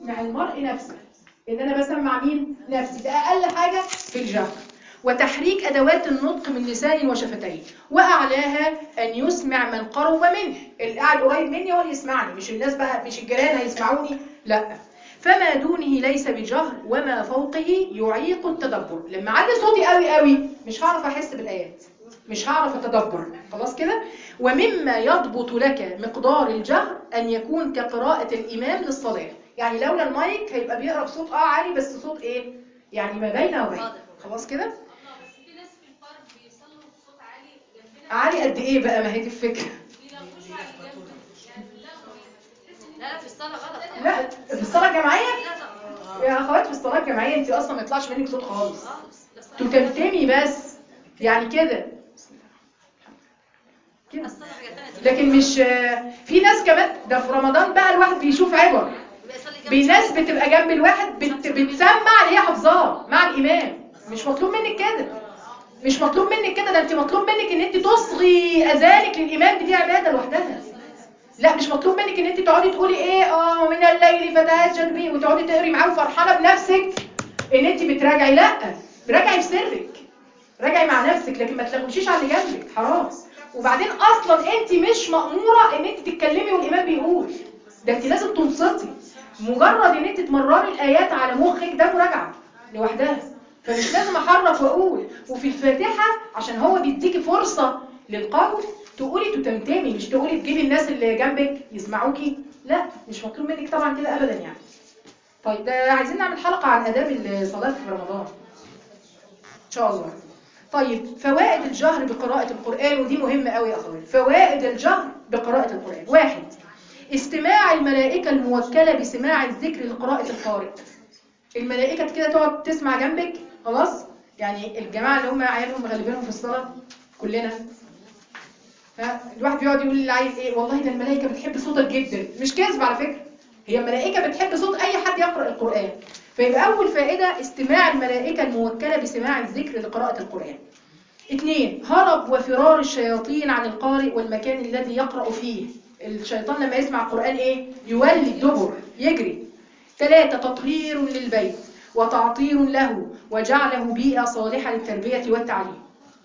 يسمع المرء نفسه، ان انا بسمع مين؟ نفسي، ده اقل حاجه في الجهر. وتحريك ادوات النطق من لسان وشفتين، واعلاها ان يسمع من قرب منه، اللي قاعد قريب مني هو اللي يسمعني، مش الناس بقى، مش الجيران هيسمعوني، لا. فما دونه ليس بجهر، وما فوقه يعيق التدبر. لما اعلي صوتي قوي قوي مش هعرف احس بالايات، مش هعرف اتدبر، خلاص كده. ومما يضبط لك مقدار الجهر ان يكون كقراءة الامام للصلاة، يعني لولا المايك هيبقى بيقرا بصوت عالي، بس صوت ايه يعني ما بين وبين، خلاص كده. بس في ناس في الفرد بيصلوا بصوت عالي جنبنا. عالي قد ايه بقى؟ ما هي دي الفكره. بيلغوش على اللي جنبنا، يعني بيلغوا، لا في الصلاة غلط طبعا. لا في الصلاه الجماعيه لا طبعا. يا اخوات، في الصلاه الجماعيه انت اصلا ما يطلعش منك صوت خالص، تتمتمي بس يعني كده كده. لكن مش في ناس كمان، ده في رمضان بقى الواحد بيشوف عبر، ناس بتبقى جنب الواحد بتسمع اللي هي حافظاه مع الامام. مش مطلوب منك كده، مش مطلوب منك كده، ده انت مطلوب منك ان انت تصغي اذانك للامام، دي عباده لوحدها. لا مش مطلوب منك ان انت تقعدي تقولي ايه من الليل فتهجد به وتقعدي تقري معاه وفرحانه بنفسك ان انت بتراجعي، لا راجعي بسرك، راجعي مع نفسك، لكن ما تلغوشيش على اللي جنبك، حرام. وبعدين اصلا انت مش مأموره ان انت تتكلمي والامام بيقول، ده انت لازم تنصتي. مجرد ان انت تمرري الايات على مخك ده مراجعه لوحدها، فمش لازم احرك واقول. وفي الفاتحه عشان هو بيديكي فرصه للقول تقولي تتمتمي، مش تقولي تجيبي الناس اللي جنبك يسمعوكي، لا مش مطلوب منك طبعا كده ابدا يعني. طيب ده عايزين نعمل حلقه عن اداب الصلاه في رمضان ان شاء الله. طيب فوائد الجهر بقراءة القرآن، ودي مهمة قوي يا أخوان. فوائد الجهر بقراءة القرآن: 1. استماع الملائكة الموكلة بسماع الذكر لقراءة القارئ. الملائكة كده تقعد تسمع جنبك، خلاص. يعني الجماعة اللي هم عيالهم مغلبينهم في الصلاة كلنا، الواحد بيقعد يقول اللي عايز ايه، والله ده الملائكة بتحب صوتك جدا، مش كذب على فكرة، هي الملائكة بتحب صوت أي حد يقرأ القرآن. فيبقى أول فائدة استماع الملائكة الموكلة بسماع الذكر لقراءة القرآن. 2. هرب وفرار الشياطين عن القارئ والمكان الذي يقرأ فيه. الشيطان لما يسمع القرآن ايه؟ يولي الدبر، يجري. 3. تطهير للبيت وتعطير له وجعله بيئة صالحة للتربية والتعليم.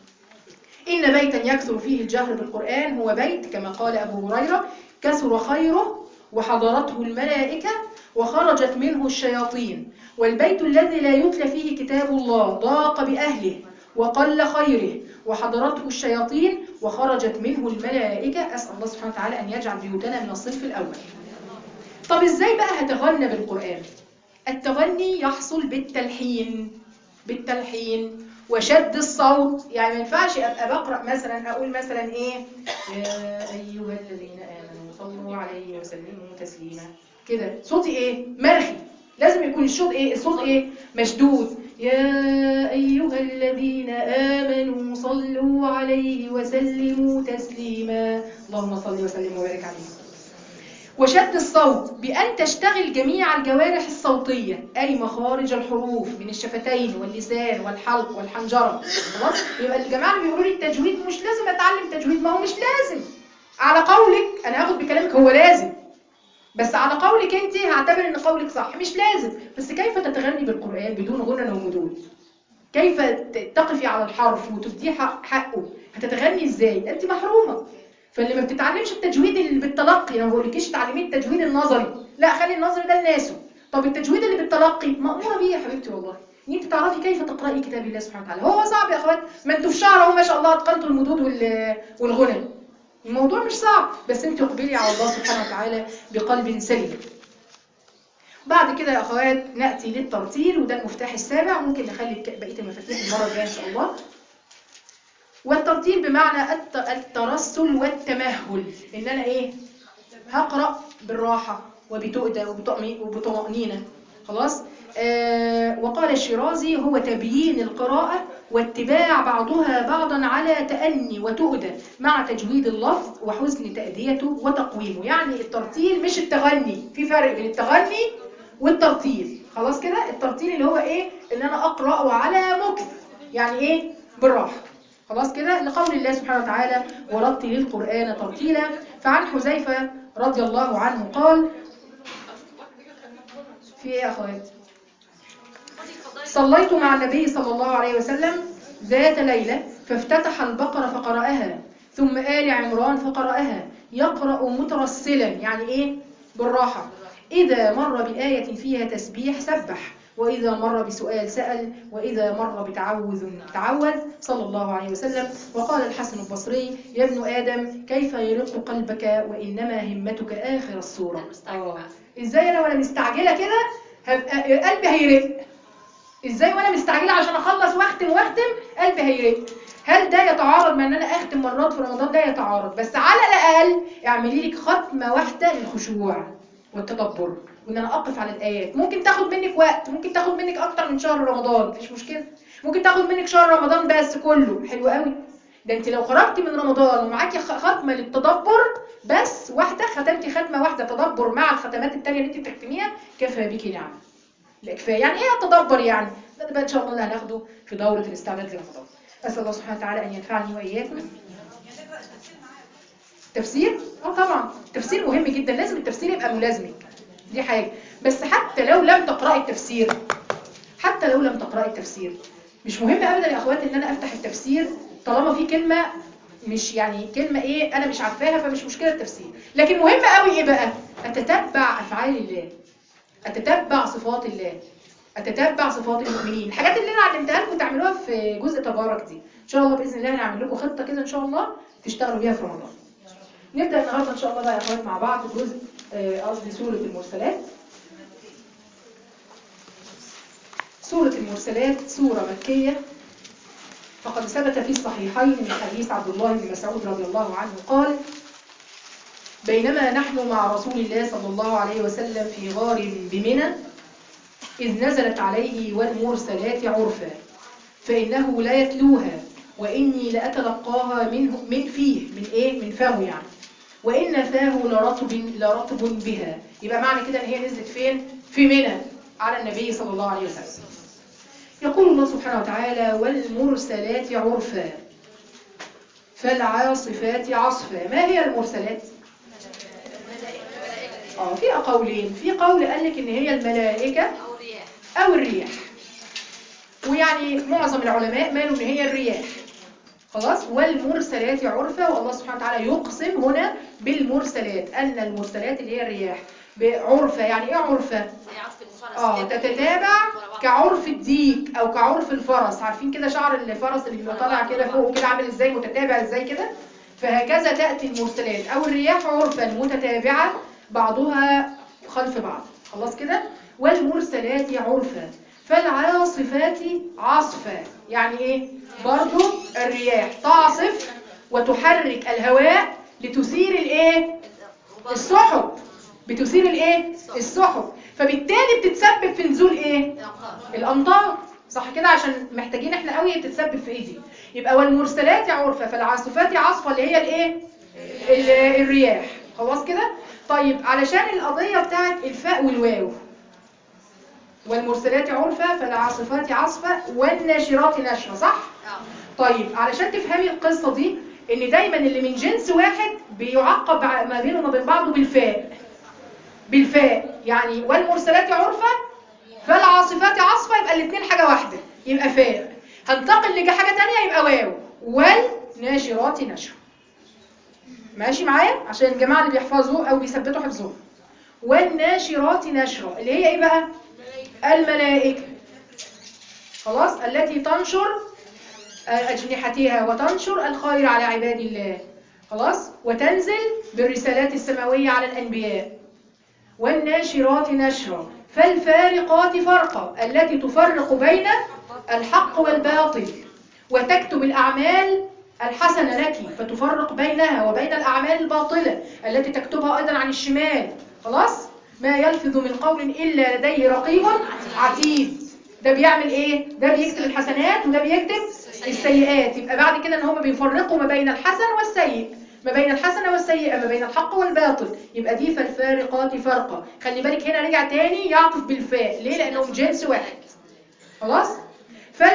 إن بيتا يكثر فيه الجهر بالقرآن هو بيت، كما قال أبو هريرة: كثر خيره وحضرته الملائكة وخرجت منه الشياطين، والبيت الذي لا يتلى فيه كتاب الله ضاق بأهله وقل خيره وحضرته الشياطين وخرجت منه الملائكة. أسأل الله سبحانه وتعالى أن يجعل بيوتنا من الصنف الأول. طب إزاي بقى هتغنى بالقرآن؟ التغني يحصل بالتلحين وشد الصوت. يعني ما ينفعش ابقى بقرأ مثلا اقول مثلا ايه، يا ايها الذين امنوا صلوا عليه وسلموا تسليما، كده صوتي ايه؟ مرخي. لازم يكون الصوت ايه؟ مشدود. يا ايها الذين امنوا صلوا عليه وسلموا تسليما، اللهم صل وسلم وبارك عليه. وشد الصوت بأن تشتغل جميع الجوارح الصوتية، أي مخارج الحروف من الشفتين واللسان والحلق والحنجرة. خلاص؟ يبقى الجماعة اللي بيقولوا لي التجويد مش لازم أتعلم تجويد، ما هو مش لازم. على قولك أنا هاخد بكلامك هو لازم، بس على قولك أنت هعتبر إن قولك صح، مش لازم. بس كيف تتغني بالقرآن بدون غنى ومدود؟ كيف تقفي على الحرف وتديه حقه؟ هتتغني إزاي؟ أنت محرومة. فاللي ما بتتعلمش التجويد اللي بالتلقي، انا ما بقولكيش تعلمي التجويد النظري، لا خلي النظري ده لناسه. طب التجويد اللي بالتلقي مأمورة بيه يا حبيبتي والله، ان انت تعرفي كيف تقرأي كتاب الله سبحانه وتعالى. هو صعب يا اخوات؟ ما انتوا في شهر اهو ما شاء الله اتقنتوا المدود والغنى، الموضوع مش صعب، بس انت اقبلي على الله سبحانه وتعالى بقلب سليم. بعد كده يا اخوات نأتي للترتيل، وده المفتاح السابع، ممكن نخلي بقية المفاتيح المرة الجاية ان شاء الله. والترتيل بمعنى الترسل والتمهل، ان انا ايه؟ هقرأ بالراحة وبتؤدى وبطمأنينة، خلاص. وقال الشيرازي: هو تبيين القراءة واتباع بعضها بعضا على تأني وتؤدى مع تجويد اللفظ وحسن تأديته وتقويمه. يعني الترتيل مش التغني، في فرق بين التغني والترتيل، خلاص كده. الترتيل اللي هو ايه؟ ان انا اقرأ على مكث، يعني ايه؟ بالراحة، خلاص كده. لقول الله سبحانه وتعالى: ورتل القرآن ترتيلا. فعن حذيفة رضي الله عنه قال: في ايه يا اخوات؟ خدي اتفضلي. صليت مع النبي صلى الله عليه وسلم ذات ليلة فافتتح البقرة فقرأها ثم آل عمران فقرأها يقرأ مترسلا، يعني ايه؟ بالراحة. إذا مر بآية فيها تسبيح سبح، وإذا مر بسؤال سأل، وإذا مر بتعوذ تعوذ صلى الله عليه وسلم. وقال الحسن البصري: يا ابن آدم كيف يرق قلبك وإنما همتك آخر السورة. إزاي أنا وأنا مستعجلة كده هبقى قلبي هيرق؟ ازاي وانا مستعجله عشان اخلص واختم قلبي هيرق؟ هل ده يتعارض مع ان انا اختم مرات في رمضان؟ ده يتعارض، بس على الاقل اعملي لك ختمه واحده للخشوع والتدبر، وان انا اقف على الايات. ممكن تاخد منك وقت، ممكن تاخد منك اكتر من شهر رمضان، مفيش مشكله. ممكن تاخد منك شهر رمضان بس كله، حلو قوي. ده انت لو خرجتي من رمضان ومعاكي ختمه للتدبر بس واحده، ختمتي ختمه واحده تدبر مع الختمات الثانيه اللي انت بتختميها، كفى بيكي نعمه. لا كفايه. يعني ايه التدبر يعني؟ ده بقى ان شاء الله اللي هناخده في دوره الاستعداد لرمضان. اسال الله سبحانه وتعالى ان ينفعني واياكم. تفسير؟ طبعا التفسير مهم جدا، لازم التفسير يبقى ملازمك، دي حاجه. بس حتى لو لم تقراي التفسير، حتى لو لم تقراي التفسير، مش مهم ابدا يا اخواتي ان انا افتح التفسير طالما في كلمه مش يعني كلمه ايه انا مش عارفاها، فمش مشكله التفسير. لكن مهم قوي ايه بقى؟ اتتبع افعال الله، اتتبع صفات الله، اتتبع صفات المؤمنين. الحاجات اللي انا علمتها لكم تعملوها في جزء تبارك دي ان شاء الله باذن الله هنعمل لكم خطه كده ان شاء الله تشتغلوا بيها في رمضان. نبدا النهارده ان شاء الله بقى يا اخوات مع بعض جزء قصدي سوره المرسلات. سوره المرسلات سوره مكيه، فقد ثبت في الصحيحين من حديث عبد الله بن مسعود رضي الله عنه قال: بينما نحن مع رسول الله صلى الله عليه وسلم في غار بمنى إذ نزلت عليه والمرسلات عرفا فإنه لا يتلوها وإني لأتلقاها من فيه، من إيه؟ من فاه يعني، وإن فاه لرطب بها. يبقى معنى كده إن هي نزلت فين؟ في منى على النبي صلى الله عليه وسلم. يقول الله سبحانه وتعالى: والمرسلات عرفا فالعاصفات عصفا. ما هي المرسلات؟ في قولين. في قول قال لك إن هي الملائكة أو الرياح، ويعني معظم العلماء مالوا إن هي الرياح. خلاص. والمرسلات عرفا، والله سبحانه وتعالى يقسم هنا بالمرسلات أن المرسلات اللي هي الرياح بعرفة. يعني إيه عرفة؟ تتتابع كعرف الديك أو كعرف الفرس. عارفين كده شعر الفرس اللي بيبقى طالع كده فوق كده عامل إزاي؟ متتابع إزاي كده؟ فهكذا تأتي المرسلات أو الرياح عرفا متتابعة بعضها خلف بعض. خلاص كده. والمرسلات عرفا فالعاصفات عصفا. يعني ايه؟ برضو الرياح تعصف وتحرك الهواء لتثير الايه؟ السحب. بتثير الايه؟ السحب. فبالتالي بتتسبب في نزول ايه؟ الامطار. صح كده؟ عشان محتاجين احنا قوي تتسبب في ايه دي. يبقى والمرسلات عرفا فالعاصفات عصفا اللي هي الايه؟ الرياح. خلاص كده. طيب علشان القضيه بتاعت الفاء والواو، والمرسلات عرفا فالعاصفات عصفا والناشرات نشرا، صح؟ طيب علشان تفهمي القصه دي ان دايما اللي من جنس واحد بيعقب ما بينه وما بين بعضه بالفاء. بالفاء يعني والمرسلات عرفا فالعاصفات عصفا، يبقى الاثنين حاجه واحده، يبقى فاء. هنتقل لحاجه ثانيه يبقى واو. والناشرات نشرا. ماشي معايا؟ عشان الجماعه اللي بيحفظوا او بيثبتوا حفظهم. والناشرات نشرا اللي هي ايه بقى؟ الملائكة. خلاص. التي تنشر أجنحتها وتنشر الخير على عباد الله. خلاص. وتنزل بالرسالات السماوية على الأنبياء. والناشرات نشرا فالفارقات فرقا التي تفرق بين الحق والباطل وتكتب الأعمال الحسنة لك فتفرق بينها وبين الأعمال الباطلة التي تكتبها أيضا عن الشمال. خلاص. ما يلفظ من قول إلا لديه رقيب عتيد. ده بيعمل إيه؟ ده بيكتب الحسنات وده بيكتب السيئات. يبقى بعد كده إن هم بيفرقوا ما بين الحسن والسيء، ما بين الحسنة والسيئة، ما بين الحق والباطل. يبقى دي فالفارقات فرقة. خلي بالك هنا رجع تاني يعطف بالفاء. ليه؟ لأنهم جنس واحد. خلاص.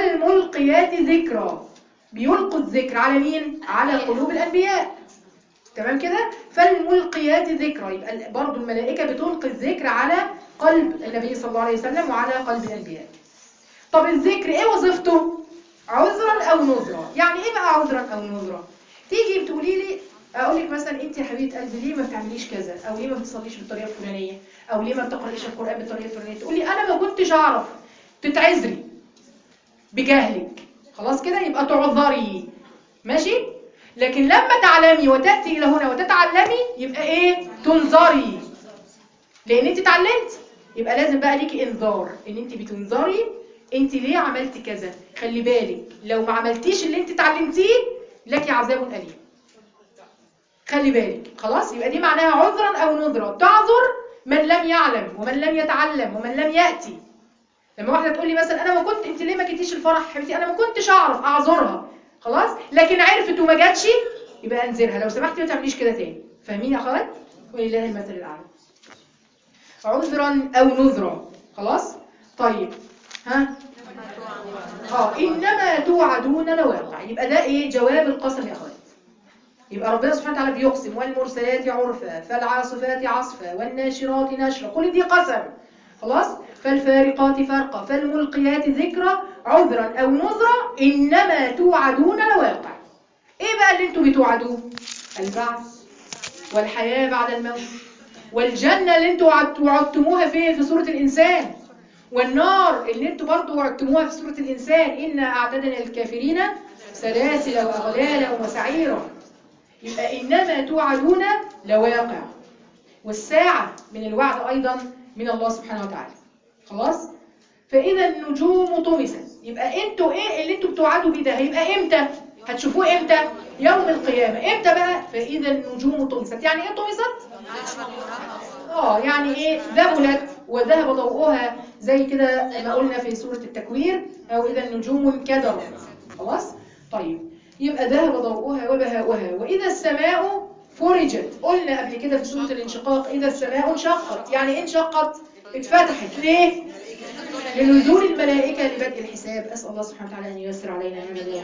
فالملقيات ذكرى، بيلقوا الذكر على مين؟ على قلوب الأنبياء. تمام كده. فالملقيات ذكرى، يبقى برضو الملائكة بتلقي الذكر على قلب النبي صلى الله عليه وسلم وعلى قلب الأنبياء. طب الذكر ايه وظيفته؟ عذرا او نذرا. يعني ايه بقى عذرا او نذرا؟ تيجي بتقولي لي، اقول لك مثلا انت يا حبيبه قلبي ليه ما بتعمليش كذا، او ليه ما بتصليش بالطريقه الفلانيه، او ليه ما بتقرايش القران بالطريقه الفلانيه، تقولي انا ما كنتش اعرف، تتعذري بجهلك، خلاص كده يبقى تعذري، ماشي. لكن لما تعلمي وتاتي الى هنا وتتعلمي يبقى ايه؟ تنذري، لان انت اتعلمت، يبقى لازم بقى ليكي انذار، ان انت بتنذري انت ليه عملتي كذا، خلي بالك لو ما عملتيش اللي انت اتعلمتيه لك عذاب اليم، خلي بالك. خلاص، يبقى دي معناها عذرا او نذرا. تعذر من لم يعلم ومن لم يتعلم ومن لم ياتي. لما واحده تقول لي مثلا انا ما كنت، انت ليه ما جيتيش الفرح يا حبيبتي، انا ما كنتش اعرف، اعذرها خلاص، لكن عرفت وما جاتش يبقى انذرها، لو سمحتي ما تعمليش كده تاني. فاهمين يا اخوات؟ ولله المثل الاعلى. عذرا او نذرا، خلاص. طيب ها، انما توعدون لواقع، يبقى ده ايه؟ جواب القسم يا اخوات. يبقى ربنا سبحانه وتعالى بيقسم، والمرسلات عرفا فالعاصفات عصفا والناشرات نشرا، كل دي قسم، خلاص. فالفارقات فرقا فالملقيات ذكرا، عذرا او نذرا، انما توعدون لواقع. ايه بقى اللي انتوا بتوعدوه؟ البعث والحياه بعد الموت، والجنه اللي انتوا وعدتموها في سوره الانسان، والنار اللي انتوا برضو وعدتموها في سوره الانسان، انا اعتدنا للكافرين سلاسل واغلالا وسعيرا. يبقى إنما توعدون لواقع، والساعة من الوعد أيضا من الله سبحانه وتعالى، خلاص. فإذا النجوم طمست، يبقى انتوا ايه اللي انتوا بتوعدوا بيه ده؟ هيبقى امتى؟ هتشوفوه امتى؟ يوم القيامة. امتى بقى؟ فإذا النجوم طمست. يعني ايه طمست؟ يعني ايه؟ ذبلت وذهب ضوءها، زي كده ما قلنا في سورة التكوير، او إذا النجوم انكدرت، خلاص. طيب، يبقى ذهب ضوءها وبهاؤها. وإذا السماء فرجت، قلنا قبل كده في سورة الانشقاق إذا السماء انشقت. يعني ايه انشقت؟ اتفتحت. ليه؟ لنزول الملائكة لبدء الحساب. أسأل الله سبحانه وتعالى أن ييسر علينا هذا اليوم.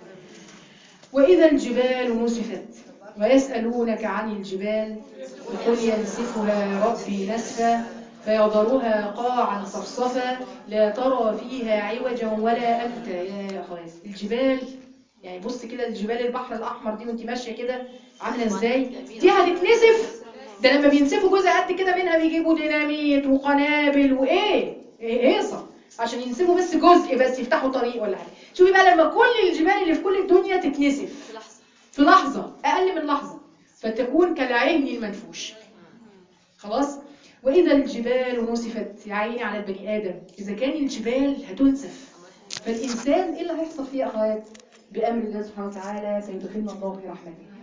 وإذا الجبال نسفت ويسألونك عن الجبال فقل ينسفها ربي نسفا فيضرها قاعا صفصفا لا ترى فيها عوجا ولا أمتا. يا أخوات، الجبال يعني بص كده، الجبال البحر الأحمر دي وانت ماشية كده عاملة ازاي؟ دي هتتنسف. ده لما بينسفوا جزء قد كده منها بيجيبوا ديناميت وقنابل وايه هيصة عشان ينسفوا بس جزء، بس يفتحوا طريق ولا حاجة. شوفي بقى لما كل الجبال اللي في كل الدنيا تتنسف في لحظة، أقل من لحظة، فتكون كالعهن المنفوش، خلاص. وإذا الجبال نسفت، يا عيني على البني آدم إذا كان الجبال هتنسف، فالإنسان إيه اللي هيحصل فيه يا أخوات؟ بأمر الله سبحانه وتعالى سيدخلنا الله في رحمته.